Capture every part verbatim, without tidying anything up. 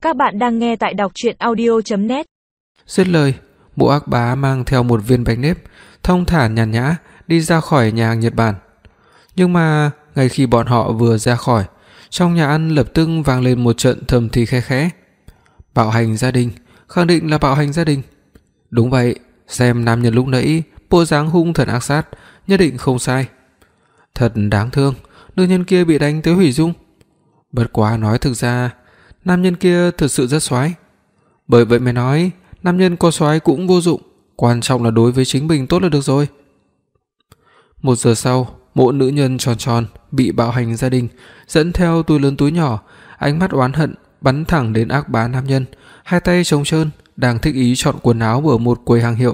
Các bạn đang nghe tại đọc truyện audio chấm net. Dứt lời, Mộ Ác Bá mang theo một viên bánh nếp, thong thả nhàn nhã đi ra khỏi nhà hàng Nhật Bản. Nhưng mà ngay khi bọn họ vừa ra khỏi, trong nhà ăn lập tức vang lên một trận thầm thì khe khẽ. Bạo hành gia đình, khẳng định là bạo hành gia đình. Đúng vậy, xem nam nhân lúc nãy bộ dáng hung thần ác sát, nhất định không sai. Thật đáng thương, nữ nhân kia bị đánh tới hủy dung. Bất quá nói thực ra, nam nhân kia thực sự rất xoái. Bởi vậy mới nói, nam nhân có xoái cũng vô dụng, quan trọng là đối với chính mình tốt là được rồi. Một giờ sau, Mộ nữ nhân tròn tròn bị bạo hành gia đình, dẫn theo túi lớn túi nhỏ, ánh mắt oán hận bắn thẳng đến Ác Bá nam nhân, hai tay trống trơn đang thích ý chọn quần áo ở một quầy hàng hiệu.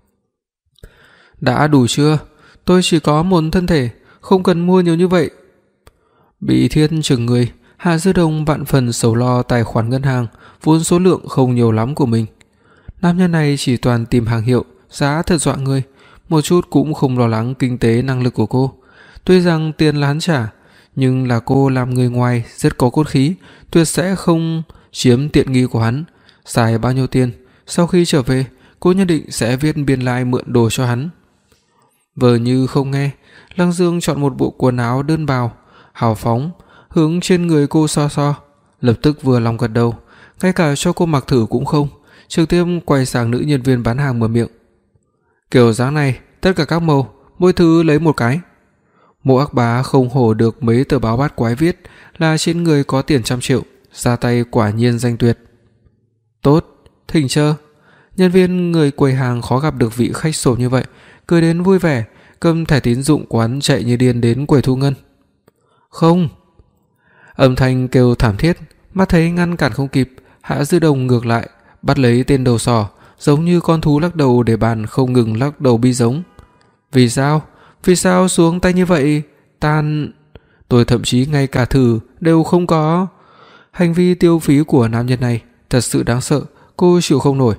Đã đủ chưa? Tôi chỉ có một thân thể, không cần mua nhiều như vậy. Bị thiên chừng người, Hạ Dư Đồng vạn phần sầu lo tài khoản ngân hàng vốn số lượng không nhiều lắm của mình. Nam nhân này chỉ toàn tìm hàng hiệu, giá thật dọa người, một chút cũng không lo lắng kinh tế năng lực của cô. Tuy rằng tiền là hắn trả, nhưng là cô làm người ngoài rất có cốt khí, tuyệt sẽ không chiếm tiện nghi của hắn. Xài bao nhiêu tiền, sau khi trở về, cô nhất định sẽ viết biên lai mượn đồ cho hắn. Vờ như không nghe, Lăng Dương chọn một bộ quần áo đơn bào, hào phóng, hướng trên người cô so so, lập tức vừa lòng gật đầu, ngay cả cho cô mặc thử cũng không, trực tiếp quay sang nữ nhân viên bán hàng mở miệng. Kiểu dáng này, tất cả các màu, mỗi thứ lấy một cái. Mộ Ác Bá không hổ được mấy tờ báo bát quái viết là trên người có tiền trăm triệu, ra tay quả nhiên danh tuyệt. Tốt, thỉnh chờ. Nhân viên người quầy hàng khó gặp được vị khách sổ như vậy, cười đến vui vẻ, cầm thẻ tín dụng của hắn chạy như điên đến quầy thu ngân. Không. Âm thanh kêu thảm thiết, mắt thấy ngăn cản không kịp, Hạ Dư Đồng ngược lại bắt lấy tên đầu sỏ, giống như con thú lắc đầu để bàn không ngừng lắc đầu bi giống. Vì sao? Vì sao xuống tay như vậy? Tan... Tôi thậm chí ngay cả thử đều không có. Hành vi tiêu phí của nam nhân này thật sự đáng sợ, cô chịu không nổi.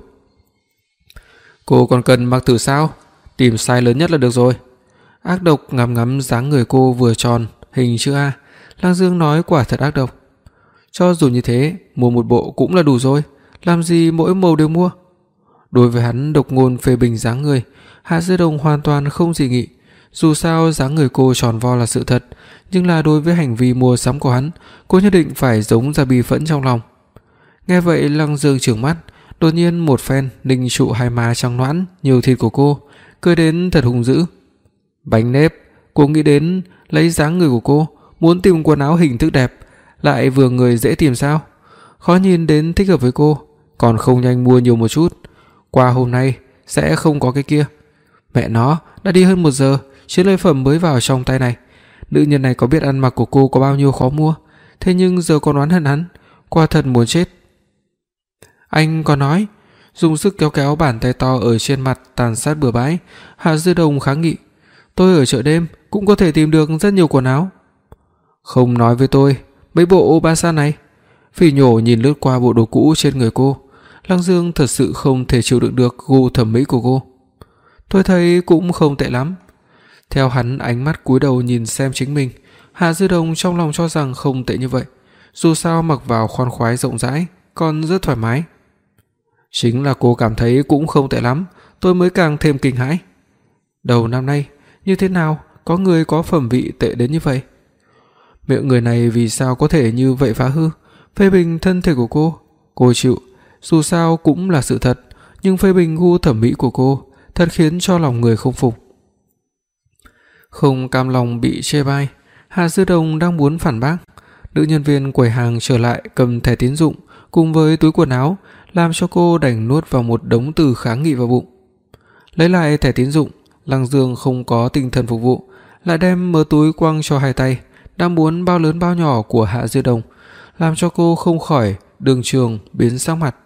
Cô còn cần mặc thử sao? Tìm size lớn nhất là được rồi. Ác độc ngắm ngắm dáng người cô vừa tròn, hình chữ A. Lăng Dương nói quả thật ác độc. Cho dù như thế, mua một bộ cũng là đủ rồi, làm gì mỗi màu đều mua. Đối với hắn độc ngôn phê bình dáng người, Hạ Dư Đồng hoàn toàn không dị nghị. Dù sao dáng người cô tròn vo là sự thật, nhưng là đối với hành vi mua sắm của hắn, cô nhất định phải giống ra bi phẫn trong lòng. Nghe vậy Lăng Dương trừng mắt, đột nhiên một phen ninh trụ hai má trắng nõn nhiều thịt của cô, cười đến thật hung dữ. Bánh nếp, cô nghĩ đến lấy dáng người của cô, muốn tìm quần áo hình thức đẹp, lại vừa người dễ tìm sao? Khó nhìn đến thích hợp với cô, còn không nhanh mua nhiều một chút. Qua hôm nay sẽ không có cái kia. Mẹ nó, đã đi hơn một giờ, chiến lợi phẩm mới vào trong tay này. Nữ nhân này có biết ăn mặc của cô có bao nhiêu khó mua, thế nhưng giờ còn oán hận hắn, quả thật muốn chết. Anh còn nói, dùng sức kéo kéo bàn tay to ở trên mặt tàn sát bừa bãi. Hạ Dư Đồng kháng nghị, tôi ở chợ đêm cũng có thể tìm được rất nhiều quần áo. Không nói với tôi, mấy bộ Obasa này. Phỉ nhổ nhìn lướt qua bộ đồ cũ trên người cô, Lăng Dương thật sự không thể chịu đựng được gu thẩm mỹ của cô. Tôi thấy cũng không tệ lắm. Theo hắn ánh mắt cúi đầu nhìn xem chính mình, Hạ Dư Đồng trong lòng cho rằng không tệ như vậy, dù sao mặc vào khoan khoái rộng rãi, còn rất thoải mái. Chính là cô cảm thấy cũng không tệ lắm, tôi mới càng thêm kinh hãi. Đầu năm nay, như thế nào có người có phẩm vị tệ đến như vậy? Miệng người này vì sao có thể như vậy phá hư, phê bình thân thể của cô? Cô chịu, dù sao cũng là sự thật, nhưng phê bình gu thẩm mỹ của cô thật khiến cho lòng người không phục. Không cam lòng bị chê bai, Hạ Dư Đồng đang muốn phản bác, nữ nhân viên quầy hàng trở lại cầm thẻ tín dụng cùng với túi quần áo, làm cho cô đành nuốt vào một đống từ kháng nghị vào bụng. Lấy lại thẻ tín dụng, Lăng Dương không có tinh thần phục vụ, lại đem mớ túi quăng cho hai tay, đang muốn bao lớn bao nhỏ của Hạ Dư Đồng, làm cho cô không khỏi đường trường biến sắc mặt.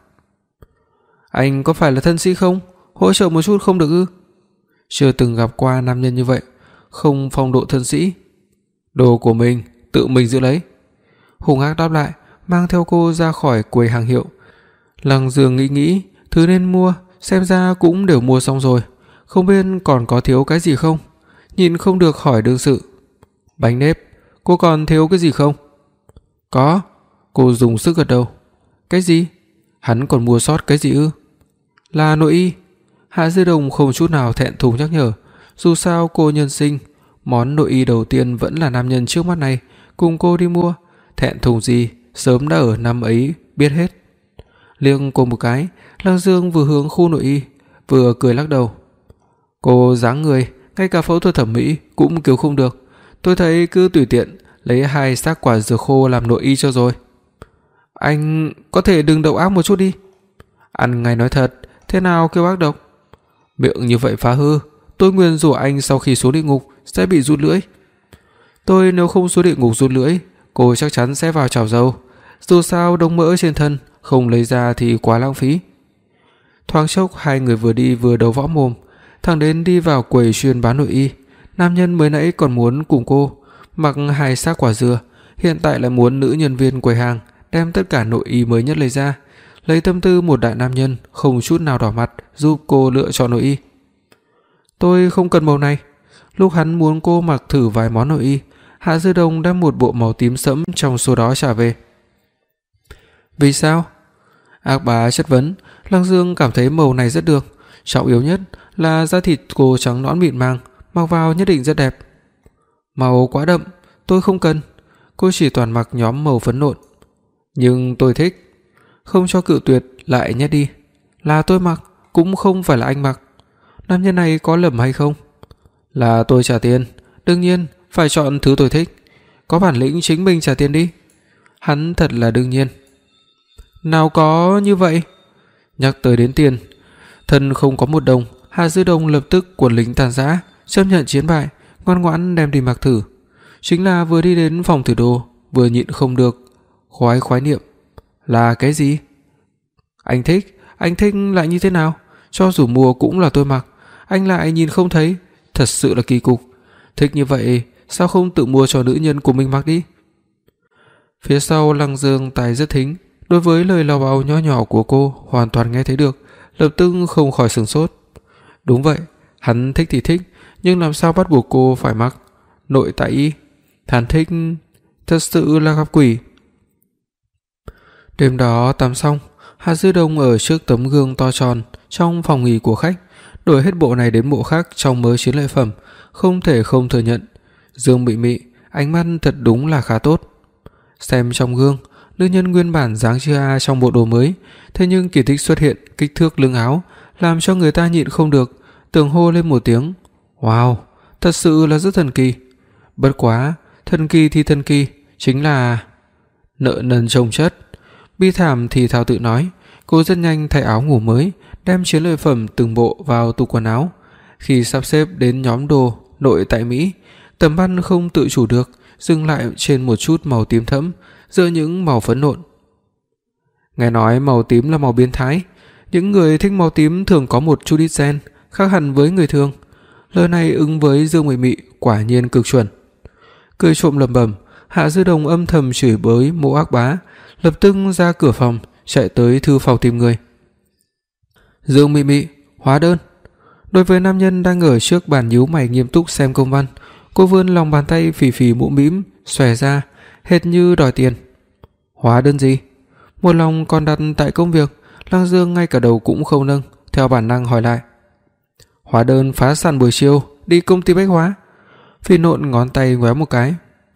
Anh có phải là thân sĩ không? Hỗ trợ một chút không được ư? Chưa từng gặp qua nam nhân như vậy, không phong độ thân sĩ. Đồ của mình, tự mình giữ lấy. Hùng ác đáp lại, mang theo cô ra khỏi quầy hàng hiệu. Lăng Dương nghĩ nghĩ, thứ nên mua, xem ra cũng đều mua xong rồi, không biết còn có thiếu cái gì không. Nhìn không được hỏi đương sự. Bánh nếp, cô còn thiếu cái gì không? Có. Cô dùng sức gật đầu. Cái gì? Hắn còn mua sót cái gì ư? Là nội y. Hạ Dư Đồng không chút nào thẹn thùng nhắc nhở, dù sao cô nhân sinh, món nội y đầu tiên vẫn là nam nhân trước mắt này cùng cô đi mua, thẹn thùng gì, sớm đã ở năm ấy biết hết. Liếc cô một cái, Lăng Dương vừa hướng khu nội y, vừa cười lắc đầu. Cô dáng người, ngay cả phẫu thuật thẩm mỹ cũng cứu không được, tôi thấy cứ tùy tiện lấy hai xác quả dừa khô làm nội y cho rồi. Anh có thể đừng độc ác một chút đi. Ăn ngay nói thật, thế nào kêu ác độc? Miệng như vậy phá hư, tôi nguyền rủa anh sau khi xuống địa ngục sẽ bị rút lưỡi. Tôi nếu không xuống địa ngục rút lưỡi, cô chắc chắn sẽ vào chảo dầu. Dù sao đống mỡ trên thân không lấy ra thì quá lãng phí. Thoáng chốc hai người vừa đi vừa đấu võ mồm, thẳng đến đi vào quầy chuyên bán nội y. Nam nhân mới nãy còn muốn cùng cô mặc hai xác quả dừa, hiện tại lại muốn nữ nhân viên quầy hàng đem tất cả nội y mới nhất lấy ra, lấy tâm tư một đại nam nhân không chút nào đỏ mặt giúp cô lựa chọn nội y. Tôi không cần màu này. Lúc hắn muốn cô mặc thử vài món nội y, Hạ Dư Đồng đem một bộ màu tím sẫm trong số đó trả về. Vì sao? Ác bá chất vấn. Lăng Dương cảm thấy màu này rất được, trọng yếu nhất là da thịt cô trắng nõn mịn màng, mặc vào nhất định rất đẹp. Màu quá đậm, tôi không cần. Cô chỉ toàn mặc nhóm màu phấn nộn. Nhưng tôi thích. Không cho cự tuyệt lại nhét đi. Là tôi mặc, cũng không phải là anh mặc. Nam nhân này có lầm hay không? Là tôi trả tiền, đương nhiên phải chọn thứ tôi thích. Có bản lĩnh chính mình trả tiền đi. Hắn thật là đương nhiên. Nào có như vậy. Nhắc tới đến tiền, thân không có một đồng, Hạ Dư Đồng lập tức quần lính tàn rã, chấp nhận chiến bại, ngoan ngoãn đem đi mặc thử. Chính là vừa đi đến phòng thử đồ, vừa nhịn không được khoái khoái niệm. Là cái gì? Anh thích, anh thích lại như thế nào? Cho dù mua cũng là tôi mặc, anh lại nhìn không thấy, thật sự là kỳ cục. Thích như vậy, sao không tự mua cho nữ nhân của mình mặc đi? Phía sau Lăng Dương tài rất thính, đối với lời lào bào nho nhỏ của cô hoàn toàn nghe thấy được, lập tức không khỏi sửng sốt. Đúng vậy, hắn thích thì thích, nhưng làm sao bắt buộc cô phải mặc? Nội tại y, hắn thích, thật sự là gặp quỷ. Đêm đó tắm xong, Hạ Dư Đồng ở trước tấm gương to tròn trong phòng nghỉ của khách, đổi hết bộ này đến bộ khác trong mớ chiến lợi phẩm, không thể không thừa nhận, Dương Mị Mị ánh mắt thật đúng là khá tốt. Xem trong gương, nữ nhân nguyên bản dáng chưa a trong bộ đồ mới, thế nhưng kỳ tích xuất hiện kích thước lưng áo làm cho người ta nhịn không được tưởng hô lên một tiếng. Wow, thật sự là rất thần kỳ. Bất quá, thần kỳ thì thần kỳ, chính là nợ nần chồng chất. Bi thảm thì thào tự nói, cô rất nhanh thay áo ngủ mới, đem chiến lợi phẩm từng bộ vào tủ quần áo. Khi sắp xếp đến nhóm đồ nội tại Mỹ, tầm mắt không tự chủ được dừng lại trên một chút màu tím thẫm giữa những màu phấn nộn. Nghe nói màu tím là màu biến thái, những người thích màu tím thường có một chút ít gen, khác hẳn với người thường. Lời này ứng với Dương Mị Mị quả nhiên cực chuẩn. Cười trộm lẩm bẩm, Hạ Dư Đồng âm thầm chửi bới Mộ Ác Bá, lập tức ra cửa phòng, chạy tới thư phòng tìm người. Dương Mị Mị, hóa đơn. Đối với nam nhân đang ở trước bàn nhíu mày nghiêm túc xem công văn, cô vươn lòng bàn tay phì phì mũm mĩm xòe ra, hệt như đòi tiền. Hóa đơn gì? Một lòng còn đặt tại công việc, Lăng Dương ngay cả đầu cũng không nâng, theo bản năng hỏi lại. Hóa đơn phá sản buổi chiều đi công ty bách hóa. Phi Nộn ngón tay ngoéo một cái.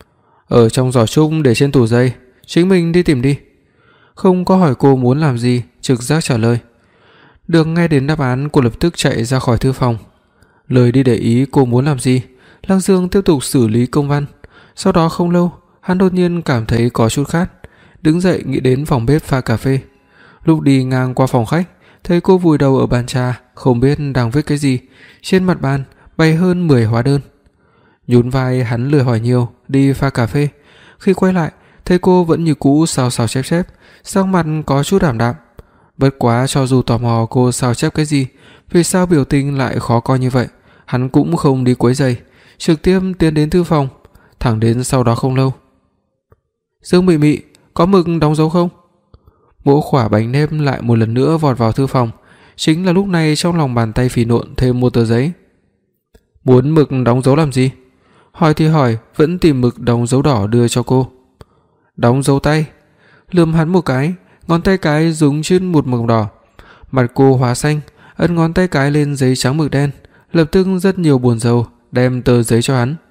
Ở trong giỏ chung để trên tủ giày, chính mình đi tìm đi. Không có hỏi cô muốn làm gì, trực giác trả lời. Được nghe đến đáp án, cô lập tức chạy ra khỏi thư phòng. Lời đi để ý cô muốn làm gì, Lăng Dương tiếp tục xử lý công văn. Sau đó không lâu, hắn đột nhiên cảm thấy có chút khát, đứng dậy nghĩ đến phòng bếp pha cà phê. Lúc đi ngang qua phòng khách, thấy cô vùi đầu ở bàn trà, không biết đang viết cái gì. Trên mặt bàn bày hơn mười hóa đơn. Nhún vai hắn lười hỏi nhiều, đi pha cà phê. Khi quay lại, thấy cô vẫn như cũ sao sao chép chép, sắc mặt có chút ảm đạm. Bất quá cho dù tò mò cô sao chép cái gì, vì sao biểu tình lại khó coi như vậy, hắn cũng không đi quấy rầy, trực tiếp tiến đến thư phòng. Thẳng đến sau đó không lâu. Dương Mị Mị, có mực đóng dấu không? Mỗ khỏa bánh nêm lại một lần nữa vọt vào thư phòng. Chính là lúc này trong lòng bàn tay Phì Nộn thêm một tờ giấy. Muốn mực đóng dấu làm gì? Hỏi thì hỏi, vẫn tìm mực đóng dấu đỏ đưa cho cô. Đóng dấu tay. Lườm hắn một cái, ngón tay cái dúng trên một mực đỏ. Mặt cô hóa xanh, ấn ngón tay cái lên giấy trắng mực đen, lập tức rất nhiều buồn rầu, đem tờ giấy cho hắn.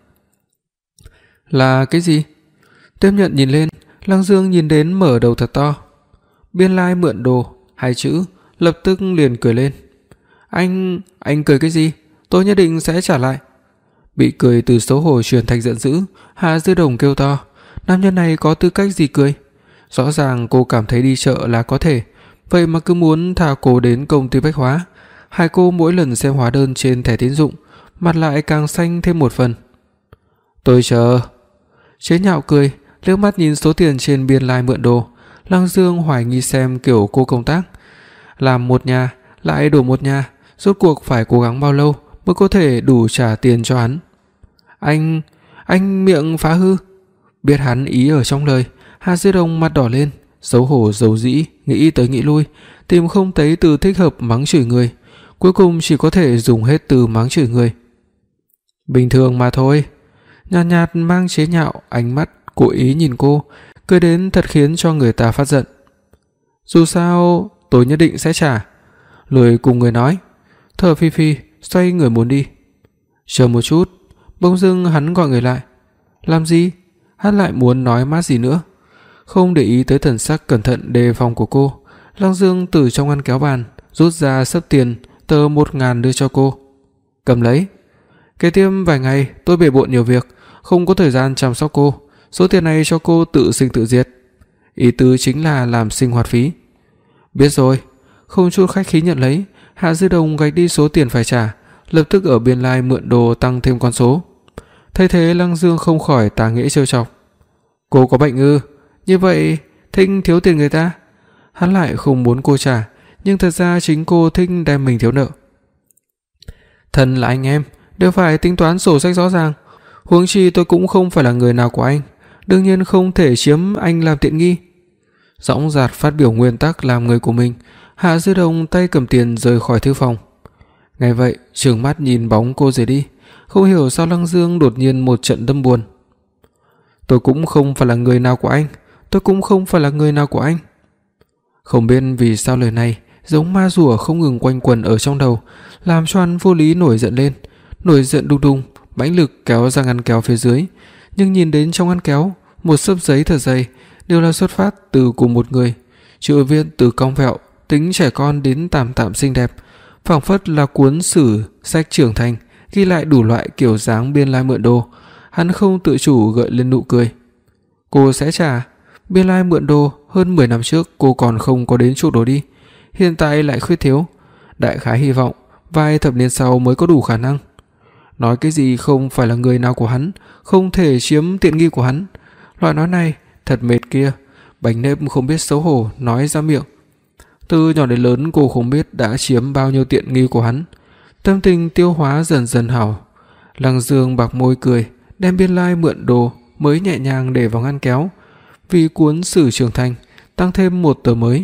Là cái gì? Tiếp nhận nhìn lên, Lăng Dương nhìn đến mở đầu thật to. Biên lai mượn đồ, hai chữ, lập tức liền cười lên. Anh, anh cười cái gì? Tôi nhất định sẽ trả lại. Bị cười từ xấu hổ chuyển thành giận dữ, Hạ Dư Đồng kêu to, nam nhân này có tư cách gì cười? Rõ ràng cô cảm thấy đi chợ là có thể, vậy mà cứ muốn thả cô đến công ty bách hóa. Hai cô mỗi lần xem hóa đơn trên thẻ tín dụng, mặt lại càng xanh thêm một phần. Tôi chờ. Chế nhạo cười, liếc mắt nhìn số tiền trên biên lai mượn đồ, Lăng Dương hoài nghi xem kiểu cô công tác, làm một nhà lại đổ một nhà, rốt cuộc phải cố gắng bao lâu mới có thể đủ trả tiền cho hắn. Anh, anh miệng phá hư. Biết hắn ý ở trong lời, Hạ Dư Đồng mặt đỏ lên, xấu hổ dầu dĩ, nghĩ tới nghĩ lui, tìm không thấy từ thích hợp mắng chửi người, cuối cùng chỉ có thể dùng hết từ mắng chửi người. Bình thường mà thôi. Nhạt nhạt mang chế nhạo, ánh mắt cố ý nhìn cô, cười đến thật khiến cho người ta phát giận. Dù sao tôi nhất định sẽ trả. Lười cùng người nói, thở phi phi, xoay người muốn đi. Chờ một chút. Bỗng dưng hắn gọi người lại. Làm gì? Hắn lại muốn nói mát gì nữa. Không để ý tới thần sắc cẩn thận đề phòng của cô, Lăng Dương từ trong ngăn kéo bàn rút ra xấp tiền tờ một ngàn đưa cho cô. Cầm lấy. Kế tiếp vài ngày tôi bể bộn nhiều việc, không có thời gian chăm sóc cô, số tiền này cho cô tự sinh tự diệt. Ý tứ chính là làm sinh hoạt phí. Biết rồi. Không chút khách khí nhận lấy, Hạ Dư Đồng gạch đi số tiền phải trả, lập tức ở biên lai mượn đồ tăng thêm con số. Thấy thế Lăng Dương không khỏi tà nghĩa trêu chọc. Cô có bệnh ư? Như vậy thích thiếu tiền người ta. Hắn lại không muốn cô trả, nhưng thật ra chính cô thích đem mình thiếu nợ. Thân là anh em, đều phải tính toán sổ sách rõ ràng. Huống chi tôi cũng không phải là người nào của anh, đương nhiên không thể chiếm anh làm tiện nghi. Dõng dạc phát biểu nguyên tắc làm người của mình, Hạ Dư Đồng tay cầm tiền rời khỏi thư phòng. Ngay vậy, trừng mắt nhìn bóng cô rời đi, không hiểu sao Lăng Dương đột nhiên một trận đâm buồn. Tôi cũng không phải là người nào của anh, tôi cũng không phải là người nào của anh. Không biết vì sao lời này giống ma rùa không ngừng quanh quẩn ở trong đầu, làm cho hắn vô lý nổi giận lên, nổi giận đùng đùng, mãnh lực kéo ra ngăn kéo phía dưới, nhưng nhìn đến trong ngăn kéo, một xấp giấy thật dày, đều là xuất phát từ cùng một người, chữ viết từ cong vẹo, tính trẻ con đến tạm tạm xinh đẹp, phảng phất là cuốn sử sách trưởng thành, ghi lại đủ loại kiểu dáng biên lai mượn đồ. Hắn không tự chủ gợi lên nụ cười. Cô sẽ trả. Biên lai mượn đồ hơn mười năm trước cô còn không có đến chuộc đồ đi, hiện tại lại khuyết thiếu, đại khái hy vọng vài thập niên sau mới có đủ khả năng. Nói cái gì không phải là người nào của hắn, không thể chiếm tiện nghi của hắn. Loại nói này thật mệt kia, bánh nếp không biết xấu hổ nói ra miệng. Từ nhỏ đến lớn cô không biết đã chiếm bao nhiêu tiện nghi của hắn. Tâm tình tiêu hóa dần dần hảo. Lăng Dương bạc môi cười, đem biên lai mượn đồ mới nhẹ nhàng để vào ngăn kéo, vì cuốn sử trưởng thành tăng thêm một tờ mới.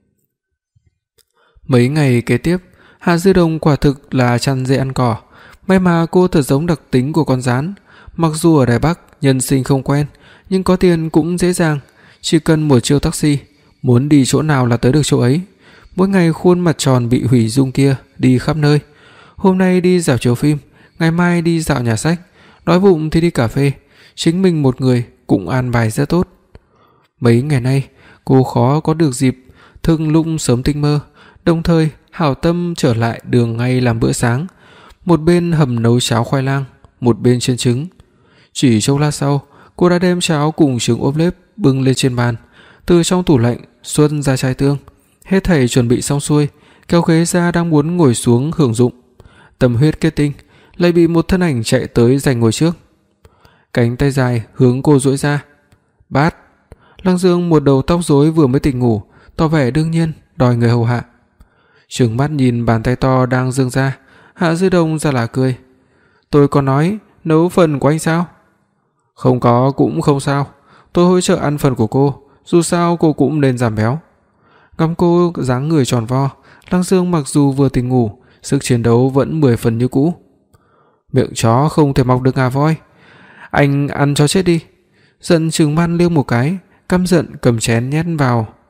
Mấy ngày kế tiếp, Hạ Dư Đồng quả thực là chăn dê ăn cỏ. May mà cô thật giống đặc tính của con rắn. Mặc dù ở Đài Bắc nhân sinh không quen, nhưng có tiền cũng dễ dàng, chỉ cần một chiếc taxi, muốn đi chỗ nào là tới được chỗ ấy. Mỗi ngày khuôn mặt tròn bị hủy dung kia đi khắp nơi. Hôm nay đi dạo chiếu phim, ngày mai đi dạo nhà sách, đói bụng thì đi cà phê, chính mình một người cũng an bài rất tốt. Mấy ngày nay, cô khó có được dịp thức lúc sớm tinh mơ, đồng thời hảo tâm trở lại đường ngay làm bữa sáng, một bên hầm nấu cháo khoai lang, một bên chiên trứng. Chỉ chốc lát sau, cô đã đem cháo cùng trứng ốp lết bưng lên trên bàn, từ trong tủ lạnh xuất ra chai tương, hết thảy chuẩn bị xong xuôi, kéo ghế ra đang muốn ngồi xuống hưởng dụng. Tâm huyết kết tinh, lại bị một thân ảnh chạy tới giành ngồi trước. Cánh tay dài hướng cô duỗi ra. Bát. Lăng Dương một đầu tóc rối vừa mới tỉnh ngủ, tỏ vẻ đương nhiên đòi người hầu hạ. Trừng mắt nhìn bàn tay to đang giương ra, Hạ Dư Đồng ra là cười. Tôi có nói nấu phần của anh sao? Không có cũng không sao, tôi hỗ trợ ăn phần của cô, dù sao cô cũng nên giảm béo. Ngắm cô dáng người tròn vo, Lăng Dương mặc dù vừa tỉnh ngủ, sức chiến đấu vẫn mười phần như cũ. Miệng chó không thể mọc được ngà voi, anh ăn cho chết đi. Giận trừng mắt liếc một cái, căm giận cầm chén nhét vào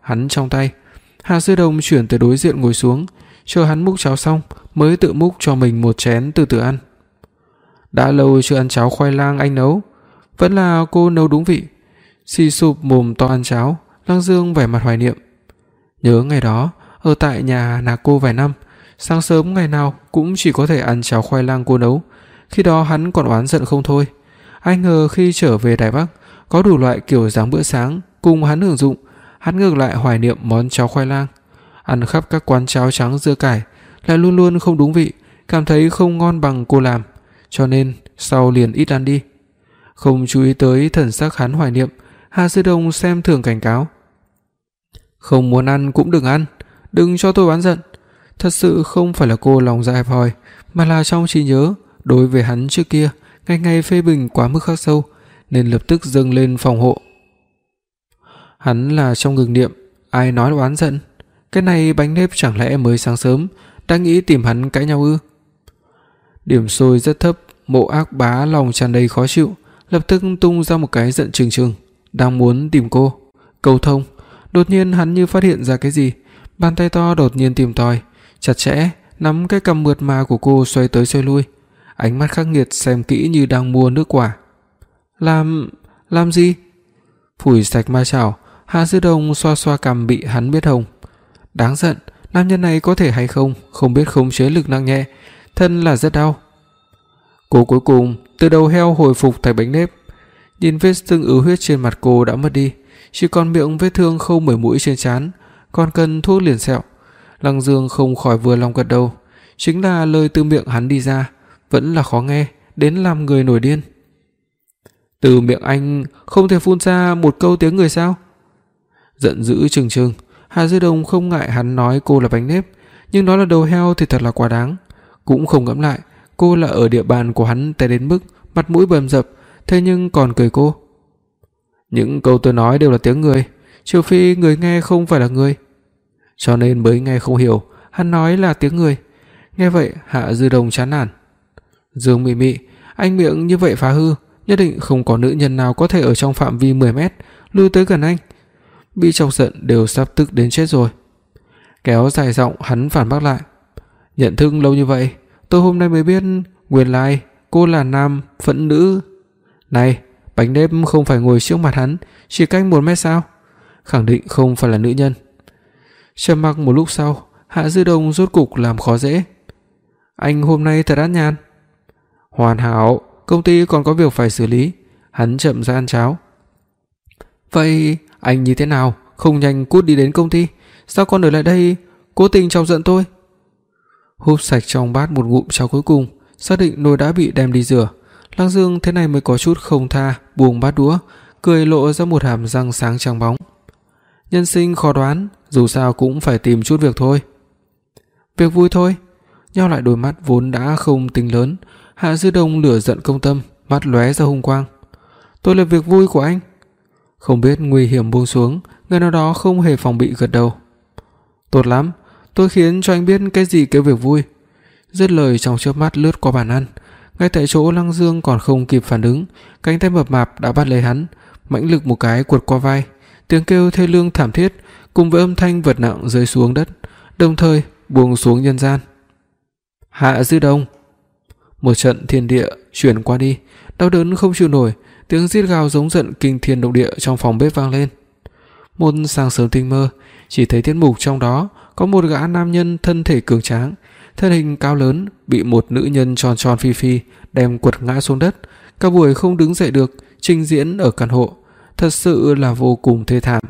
hắn trong tay. Hạ Dư Đồng chuyển tới đối diện ngồi xuống, chờ hắn múc cháo xong mới tự múc cho mình một chén từ từ ăn. Đã lâu chưa ăn cháo khoai lang anh nấu, vẫn là cô nấu đúng vị. Xì sụp mồm to ăn cháo, Lăng Dương vẻ mặt hoài niệm. Nhớ ngày đó ở tại nhà nà cô vài năm, sáng sớm ngày nào cũng chỉ có thể ăn cháo khoai lang cô nấu. Khi đó hắn còn oán giận không thôi. Ai ngờ khi trở về Đài Bắc, có đủ loại kiểu dáng bữa sáng cùng hắn hưởng dụng, hắn ngược lại hoài niệm món cháo khoai lang. Ăn khắp các quán cháo trắng dưa cải lại luôn luôn không đúng vị, cảm thấy không ngon bằng cô làm, cho nên sau liền ít ăn đi. Không chú ý tới thần sắc hắn hoài niệm, Hạ Dư Đồng xem thường cảnh cáo. Không muốn ăn cũng đừng ăn, đừng cho tôi oán giận. Thật sự không phải là cô lòng dạ hẹp hòi, mà là trong trí nhớ đối với hắn trước kia ngày ngày phê bình quá mức khắc sâu, nên lập tức dâng lên phòng hộ. Hắn là trong ngừng niệm, ai nói là oán giận? Cái này bánh nếp chẳng lẽ mới sáng sớm đã nghĩ tìm hắn cãi nhau ư? Điểm sôi rất thấp, Mộ Ác Bá lòng tràn đầy khó chịu, lập tức tung ra một cái giận trừng trừng, đang muốn tìm cô cầu thông. Đột nhiên hắn như phát hiện ra cái gì, bàn tay to đột nhiên tìm tòi, chặt chẽ nắm cái cằm mượt mà của cô xoay tới xoay lui, ánh mắt khắc nghiệt xem kỹ như đang mua nước quả. Làm... làm gì? Phủi sạch ma chảo, Hạ Dư Đồng xoa xoa cằm bị hắn biết hồng. Đáng giận, nam nhân này có thể hay không không biết khống chế lực nặng nhẹ, thân là rất đau. Cô cuối cùng từ đầu heo hồi phục thành bánh nếp. Nhìn vết sưng ứ huyết trên mặt cô đã mất đi, chỉ còn miệng vết thương khâu mười mũi trên trán, còn cần thuốc liền sẹo. Lăng Dương không khỏi vừa lòng gật đầu, chính là lời từ miệng hắn đi ra vẫn là khó nghe đến làm người nổi điên. Từ miệng anh không thể phun ra một câu tiếng người sao? Giận dữ trừng trừng, Hạ Dư Đồng không ngại hắn nói cô là bánh nếp, nhưng nói là đầu heo thì thật là quá đáng. Cũng không ngẫm lại cô là ở địa bàn của hắn tới đến mức mặt mũi bầm dập, thế nhưng còn cười cô. Những câu tôi nói đều là tiếng người, trừ phi người nghe không phải là người, cho nên mới nghe không hiểu hắn nói là tiếng người. Nghe vậy Hạ Dư Đồng chán nản. Dương Mị Mị, anh miệng như vậy phá hư, nhất định không có nữ nhân nào có thể ở trong phạm vi mười mét lui tới gần anh. Bị chọc giận đều sắp tức đến chết rồi. Kéo dài giọng hắn phản bác lại. Nhận thức lâu như vậy, tôi hôm nay mới biết nguyên lai cô là nam phẫn nữ. Này, bánh nếp không phải ngồi trước mặt hắn chỉ cách một mét sao? Khẳng định không phải là nữ nhân. Trầm mặc một lúc sau, Hạ Dư Đồng rốt cục làm khó dễ. Anh hôm nay thật át nhàn. Hoàn hảo, công ty còn có việc phải xử lý. Hắn chậm ra ăn cháo. Vậy anh như thế nào, không nhanh cút đi đến công ty, sao còn ở lại đây cố tình chọc giận tôi? Húp sạch trong bát một ngụm cháo cuối cùng, xác định nồi đã bị đem đi rửa, Lăng Dương thế này mới có chút không tha buông bát đũa, cười lộ ra một hàm răng sáng trắng bóng. Nhân sinh khó đoán, dù sao cũng phải tìm chút việc thôi. Việc vui thôi. Nheo lại đôi mắt vốn đã không tính lớn, Hạ Dư Đồng lửa giận công tâm, mắt lóe ra hung quang. Tôi là việc vui của anh. Không biết nguy hiểm buông xuống, người nào đó không hề phòng bị gật đầu. Tốt lắm, tôi khiến cho anh biết cái gì kêu việc vui. Dứt lời trong chớp mắt lướt qua bàn ăn, ngay tại chỗ Lăng Dương còn không kịp phản ứng, cánh tay mập mạp đã bắt lấy hắn, mãnh lực một cái quật qua vai, tiếng kêu thê lương thảm thiết cùng với âm thanh vật nặng rơi xuống đất, đồng thời buông xuống nhân gian. Hạ Dư Đồng. Một trận thiên địa chuyển qua đi, đau đớn không chịu nổi, tiếng rít gào giống giận kinh thiên động địa trong phòng bếp vang lên. Một sáng sớm tinh mơ, chỉ thấy tiết mục trong đó có một gã nam nhân thân thể cường tráng, thân hình cao lớn bị một nữ nhân tròn tròn phi phi đem quật ngã xuống đất, cả buổi không đứng dậy được, trình diễn ở căn hộ, thật sự là vô cùng thê thảm.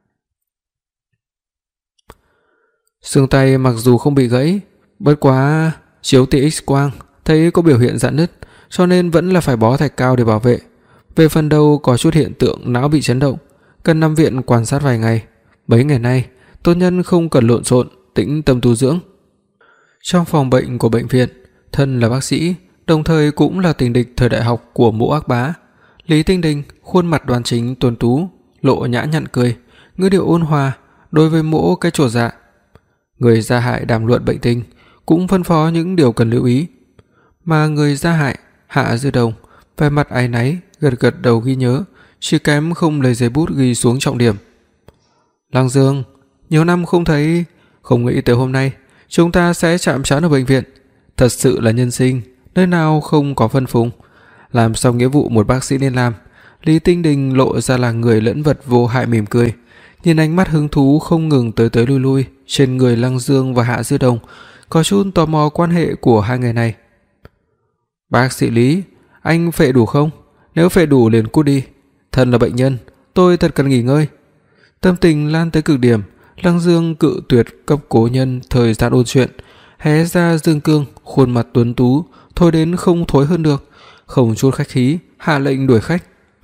Xương tay mặc dù không bị gãy, bất quá chiếu tia X quang thấy có biểu hiện rạn nứt, cho nên vẫn là phải bó thạch cao để bảo vệ. Về phần đầu có chút hiện tượng não bị chấn động, cần nằm viện quan sát vài ngày. Mấy ngày nay, tốt nhân không cần lộn xộn, tĩnh tâm tu dưỡng. Trong phòng bệnh của bệnh viện, thân là bác sĩ, đồng thời cũng là tình địch thời đại học của Mộ Ác Bá, Lý Tinh Đình khuôn mặt đoan chính tuấn tú, lộ nhã nhặn cười, ngữ điệu ôn hòa đối với Mộ cái chột dạ. Người gia hại đàm luận bệnh tình, cũng phân phó những điều cần lưu ý. Mà người gia hại, Hạ Dư Đồng, vẻ mặt áy náy, gật gật đầu ghi nhớ, chỉ kém không lấy giấy bút ghi xuống trọng điểm. Lăng Dương, nhiều năm không thấy, không nghĩ tới hôm nay chúng ta sẽ chạm trán ở bệnh viện. Thật sự là nhân sinh, nơi nào không có phân phùng. Làm xong nghĩa vụ một bác sĩ nên làm, Lý Tinh Đình lộ ra là người lẫn vật vô hại mỉm cười, nhìn ánh mắt hứng thú không ngừng tới tới lui lui trên người Lăng Dương và Hạ Dư Đồng, có chút tò mò quan hệ của hai người này. Bác sĩ Lý, anh phệ đủ không? Nếu phệ đủ liền cút đi. Thân là bệnh nhân, tôi thật cần nghỉ ngơi. Tâm tình lan tới cực điểm, Lăng Dương cự tuyệt cấp cố nhân thời gian ôn chuyện, hé ra dương cương, khuôn mặt tuấn tú, thôi đến không thối hơn được, không chút khách khí, hạ lệnh đuổi khách.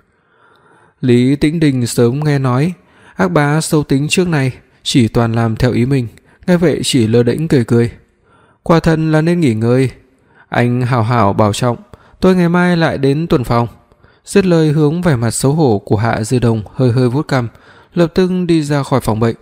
Lý Tĩnh Đình sớm nghe nói, ác bá sâu tính trước này chỉ toàn làm theo ý mình, nghe vậy chỉ lơ đễnh cười cười. Quả thân là nên nghỉ ngơi, anh hảo hảo bảo trọng, tôi ngày mai lại đến tuần phòng. Dứt lời hướng vẻ mặt xấu hổ của Hạ Dư Đồng hơi hơi vuốt cằm, lập tức đi ra khỏi phòng bệnh.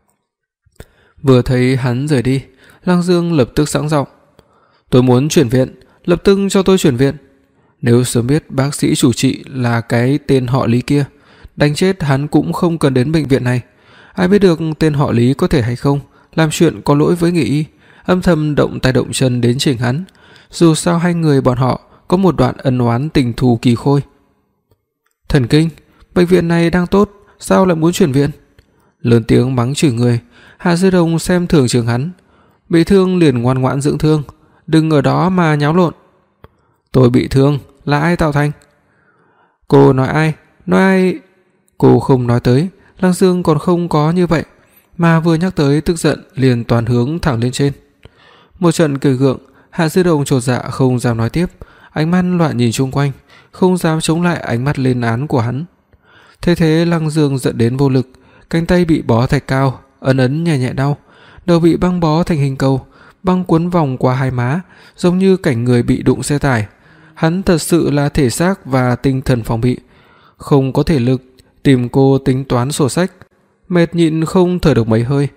Vừa thấy hắn rời đi, Lăng Dương lập tức sẵn giọng, tôi muốn chuyển viện, lập tức cho tôi chuyển viện. Nếu sớm biết bác sĩ chủ trị là cái tên họ Lý kia, đánh chết hắn cũng không cần đến bệnh viện này. Ai biết được tên họ Lý có thể hay không làm chuyện có lỗi với nghề y, âm thầm động tay động chân đến chỉnh hắn. Dù sao hai người bọn họ có một đoạn ân oán tình thù kỳ khôi. Thần kinh, bệnh viện này đang tốt, sao lại muốn chuyển viện? Lớn tiếng mắng chửi người. Hạ Dư Đồng xem thường trường hắn, bị thương liền ngoan ngoãn dưỡng thương, đừng ở đó mà nháo lộn. Tôi bị thương, là ai tạo thành? Cô nói ai? Nói ai? Cô không nói tới, Lăng Dương còn không có như vậy, mà vừa nhắc tới tức giận liền toàn hướng thẳng lên trên. Một trận cười gượng, Hạ Dư Đồng chột dạ không dám nói tiếp, ánh mắt loạn nhìn xung quanh, không dám chống lại ánh mắt lên án của hắn. Thế thế Lăng Dương giận đến vô lực, cánh tay bị bó thạch cao, ấn ấn nhẹ nhẹ đau, đầu bị băng bó thành hình cầu, băng quấn vòng qua hai má, giống như cảnh người bị đụng xe tải. Hắn thật sự là thể xác và tinh thần phòng bị, không có thể lực tìm cô tính toán sổ sách, mệt nhịn không thở được mấy hơi.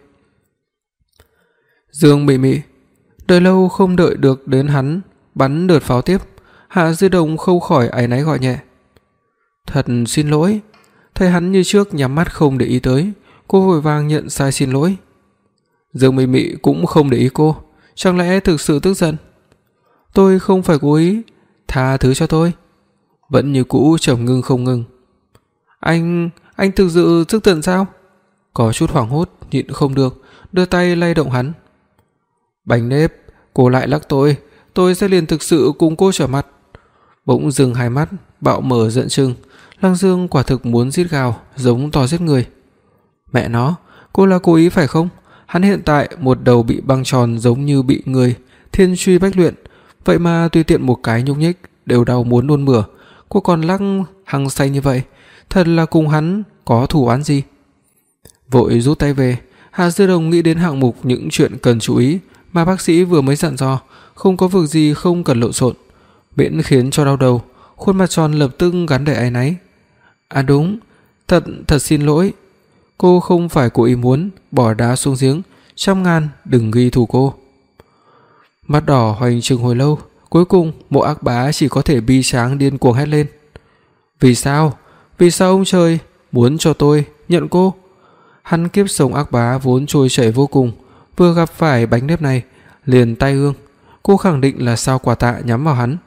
Dương Mị Mị, đợi lâu không đợi được đến hắn bắn đợt pháo tiếp, Hạ Dư Đồng không khỏi áy náy gọi nhẹ. Thật xin lỗi. Thấy hắn như trước nhắm mắt không để ý tới, cô vội vàng nhận sai xin lỗi. Dương Mị Mị cũng không để ý cô, chẳng lẽ thực sự tức giận? Tôi không phải cố ý, tha thứ cho tôi. Vẫn như cũ trầm ngưng không ngừng. Anh, anh thực sự tức giận sao? Có chút hoảng hốt, nhịn không được, đưa tay lay động hắn. Bánh nếp, cô lại lắc tôi, tôi sẽ liền thực sự cùng cô trở mặt. Bỗng dừng hai mắt, bạo mở giận chừng. Lăng Dương quả thực muốn giết gào, giống to giết người. Mẹ nó, cô là cố ý phải không? Hắn hiện tại một đầu bị băng tròn giống như bị người thiên truy bách luyện, vậy mà tùy tiện một cái nhúc nhích đều đau muốn nôn mửa. Cô còn lắc hăng say như vậy, thật là cùng hắn có thù oán gì? Vội rút tay về, Hạ Dư Đồng nghĩ đến hạng mục những chuyện cần chú ý mà bác sĩ vừa mới dặn dò, không có việc gì không cần lộn xộn, miễn khiến cho đau đầu. Khuôn mặt tròn lập tức gắn đầy áy náy. À đúng, thật thật xin lỗi. Cô không phải cố ý muốn bỏ đá xuống giếng, trăm ngàn đừng ghi thù cô. Mắt đỏ hoành trừng hồi lâu, cuối cùng Mộ Ác Bá chỉ có thể bi tráng điên cuồng hét lên. Vì sao? Vì sao ông trời muốn cho tôi nhận cô? Hắn kiếp sống ác bá vốn trôi chảy vô cùng, vừa gặp phải bánh nếp này liền tai ương. Cô khẳng định là sao quả tạ nhắm vào hắn.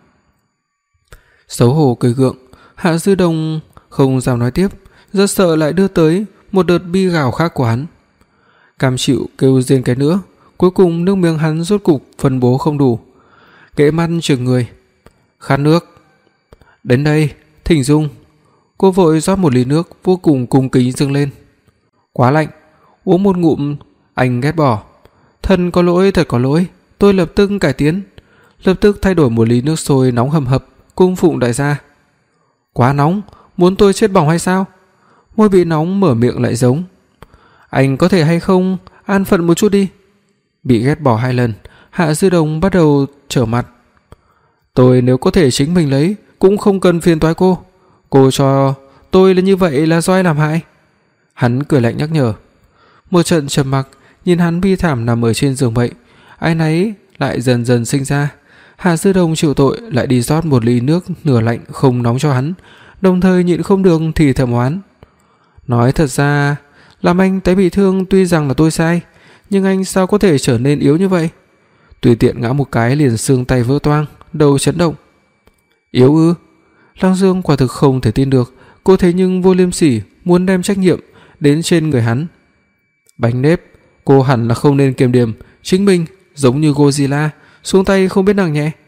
Xấu hổ cười gượng, Hạ Dư Đồng không dám nói tiếp, rất sợ lại đưa tới một đợt bi gào khác của hắn. Cam chịu kêu rên cái nữa, cuối cùng nước miếng hắn rốt cục phân bố không đủ. Kệ mắt chừng người. Khát nước. Đến đây, Thỉnh Dung. Cô vội rót một ly nước vô cùng cung kính dâng lên. Quá lạnh, uống một ngụm anh ghét bỏ. Thân có lỗi, thật có lỗi, tôi lập tức cải tiến. Lập tức thay đổi một ly nước sôi nóng hầm hập cung phụng đại gia. Quá nóng, muốn tôi chết bỏng hay sao? Môi bị nóng mở miệng lại giống. Anh có thể hay không an phận một chút đi. Bị ghét bỏ hai lần, Hạ Dư Đồng bắt đầu trở mặt. Tôi nếu có thể chính mình lấy cũng không cần phiền toái cô. Cô cho tôi là như vậy là do ai làm hại? Hắn cười lạnh nhắc nhở. Một trận trầm mặc, nhìn hắn bi thảm nằm ở trên giường bệnh, áy náy lại dần dần sinh ra. Hạ Dư Đồng chịu tội lại đi rót một ly nước nửa lạnh không nóng cho hắn, đồng thời nhịn không được thì thầm oán. Nói thật ra Làm anh té bị thương tuy rằng là tôi sai, nhưng anh sao có thể trở nên yếu như vậy? Tùy tiện ngã một cái liền xương tay vỡ toang, đầu chấn động. Yếu ư? Lăng Dương quả thực không thể tin được, cô thế nhưng vô liêm sỉ muốn đem trách nhiệm đến trên người hắn. Bánh nếp, cô hẳn là không nên kiềm điểm chính mình, giống như Godzilla, xuống tay không biết nặng nhẹ.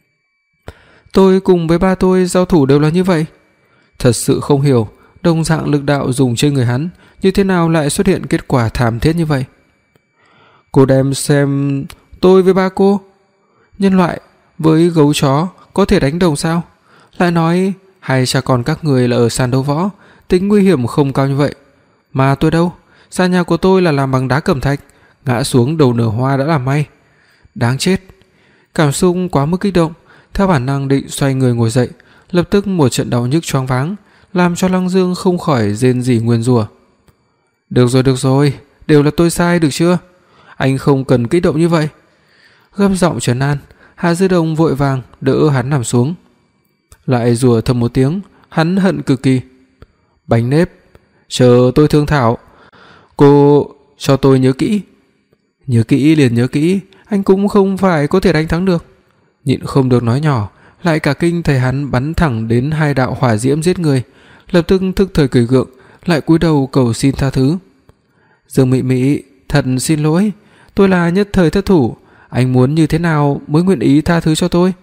Tôi cùng với ba tôi giao thủ đều là như vậy. Thật sự không hiểu, đồng dạng lực đạo dùng trên người hắn, như thế nào lại xuất hiện kết quả thảm thiết như vậy. Cô đem xem tôi với ba cô, nhân loại với gấu chó có thể đánh đồng sao? Lại nói hai cha con các người là ở sàn đấu võ, tính nguy hiểm không cao như vậy. Mà tôi đâu, sàn nhà của tôi là làm bằng đá cẩm thạch, ngã xuống đầu nở hoa đã là may. Đáng chết. Cảm xúc quá mức kích động, theo bản năng định xoay người ngồi dậy, lập tức một trận đau nhức choáng váng, làm cho Lăng Dương không khỏi rên rỉ nguyền rủa. Được rồi, được rồi, đều là tôi sai được chưa? Anh không cần kích động như vậy. Gấp giọng trấn an, Hạ Dư Đồng vội vàng đỡ hắn nằm xuống. Lại rủa thầm một tiếng, hắn hận cực kỳ. Bánh nếp, chờ tôi thương thảo. Cô cho tôi nhớ kỹ. Nhớ kỹ liền nhớ kỹ, anh cũng không phải có thể đánh thắng được. Nhịn không được nói nhỏ, lại cả kinh thấy hắn bắn thẳng đến hai đạo hỏa diễm giết người, lập tức thức thời cười gượng, lại cúi đầu cầu xin tha thứ. Dương Mị Mị, thật xin lỗi, tôi là nhất thời thất thủ, anh muốn như thế nào mới nguyện ý tha thứ cho tôi?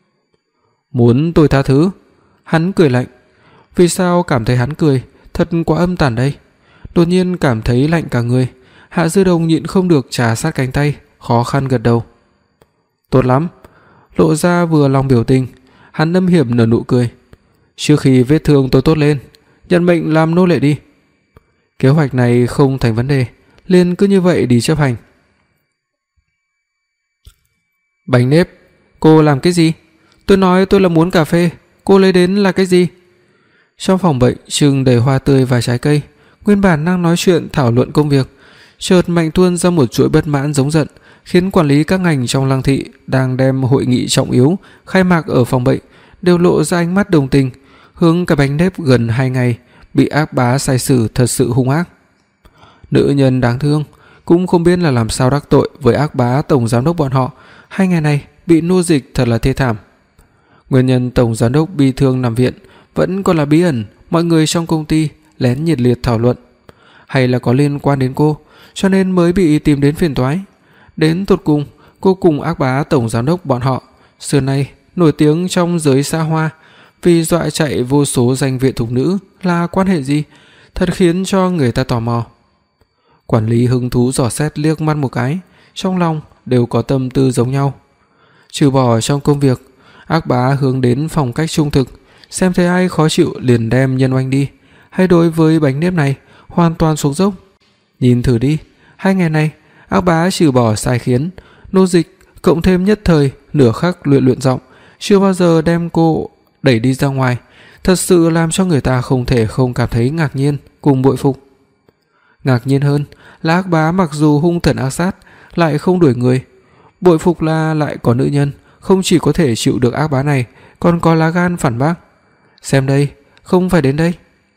Muốn tôi tha thứ? Hắn cười lạnh. Vì sao cảm thấy hắn cười thật quá âm tàn đây? Đột nhiên cảm thấy lạnh cả người. Hạ Dư Đồng nhịn không được trà sát cánh tay, khó khăn gật đầu. Tốt lắm. Lộ ra vừa lòng biểu tình, hắn âm hiểm nở nụ cười. Trước khi vết thương tôi tốt lên, nhận mệnh làm nô lệ đi. Kế hoạch này không thành vấn đề, liền cứ như vậy đi chấp hành. Bánh nếp, cô làm cái gì? Tôi nói tôi là muốn cà phê, cô lấy đến là cái gì? Trong phòng bệnh trưng đầy hoa tươi và trái cây, nguyên bản đang nói chuyện thảo luận công việc, chợt mạnh tuôn ra một chuỗi bất mãn giống giận, khiến quản lý các ngành trong Lăng thị đang đem hội nghị trọng yếu khai mạc ở phòng bệnh đều lộ ra ánh mắt đồng tình, hướng cái bánh nếp gần hai ngày bị ác bá sai xử thật sự hung ác. Nữ nhân đáng thương, cũng không biết là làm sao đắc tội với ác bá tổng giám đốc bọn họ, hai ngày này bị nô dịch thật là thê thảm. Nguyên nhân tổng giám đốc bị thương nằm viện vẫn còn là bí ẩn, mọi người trong công ty lén nhiệt liệt thảo luận, hay là có liên quan đến cô, cho nên mới bị tìm đến phiền toái. Đến tột cùng, cô cùng ác bá tổng giám đốc bọn họ xưa nay nổi tiếng trong giới xa hoa vì dọa chạy vô số danh viện thục nữ là quan hệ gì, thật khiến cho người ta tò mò. Quản lý hứng thú dò xét liếc mắt một cái, trong lòng đều có tâm tư giống nhau. Trừ bỏ trong công việc, ác bá hướng đến phong cách trung thực, xem thấy ai khó chịu liền đem nhân oanh đi, hay đối với bánh nếp này hoàn toàn xuống dốc. Nhìn thử đi, hai ngày này ác bá trừ bỏ sai khiến, nô dịch, cộng thêm nhất thời nửa khắc luyện luyện giọng, chưa bao giờ đem cô đẩy đi ra ngoài, thật sự làm cho người ta không thể không cảm thấy ngạc nhiên cùng bội phục. Ngạc nhiên hơn là ác bá mặc dù hung thần ác sát lại không đuổi người, bội phục là lại có nữ nhân không chỉ có thể chịu được ác bá này, còn có lá gan phản bác. Xem đây, không phải đến đây.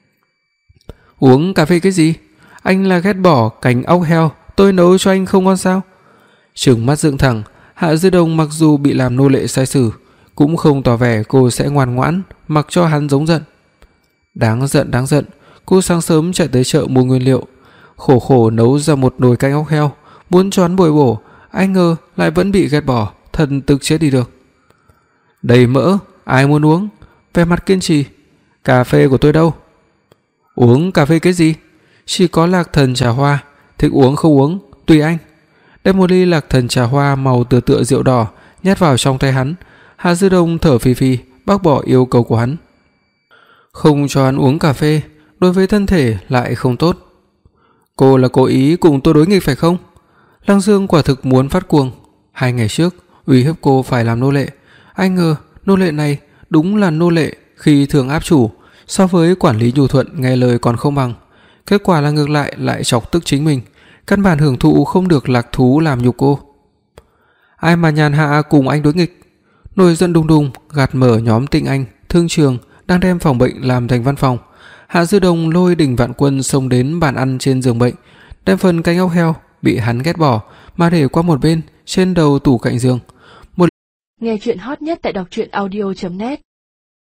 Uống cà phê cái gì? Anh là ghét bỏ cánh ốc heo tôi nấu cho anh không ngon sao? Trừng mắt dựng thẳng, Hạ Dư Đồng mặc dù bị làm nô lệ sai xử, cũng không tỏ vẻ cô sẽ ngoan ngoãn mặc cho hắn giống giận. Đáng giận, đáng giận, cô sáng sớm chạy tới chợ mua nguyên liệu, khổ khổ nấu ra một nồi canh ốc heo, muốn cho hắn bồi bổ, ai ngờ lại vẫn bị ghét bỏ, thần tức chết đi được. Đầy mỡ, ai muốn uống? Vẻ mặt kiên trì. Cà phê của tôi đâu? Uống cà phê cái gì? Chỉ có lạc thần trà hoa, thích uống không uống, tùy anh. Đem một ly lạc thần trà hoa màu tựa tựa rượu đỏ nhét vào trong tay hắn. Hạ Dư Đồng thở phì phì bác bỏ yêu cầu của hắn. Không cho hắn uống cà phê đối với thân thể lại không tốt. Cô là cố ý cùng tôi đối nghịch phải không? Lăng Dương quả thực muốn phát cuồng. Hai ngày trước uy hiếp cô phải làm nô lệ, ai ngờ nô lệ này đúng là nô lệ khi thường áp chủ, so với quản lý nhu thuận nghe lời còn không bằng. Kết quả là ngược lại lại chọc tức chính mình, căn bản hưởng thụ không được lạc thú làm nhục cô. Ai mà nhàn hạ cùng anh đối nghịch? Nổi giận đùng đùng gạt mở nhóm Tinh Anh, Thương Trường đang đem phòng bệnh làm thành văn phòng. Hạ Dư Đồng lôi Đỉnh Vạn Quân xông đến bàn ăn trên giường bệnh, đem phần canh ốc heo bị hắn ghét bỏ mà để qua một bên trên đầu tủ cạnh giường. Nghe truyện hot nhất tại đọc truyện audio chấm net.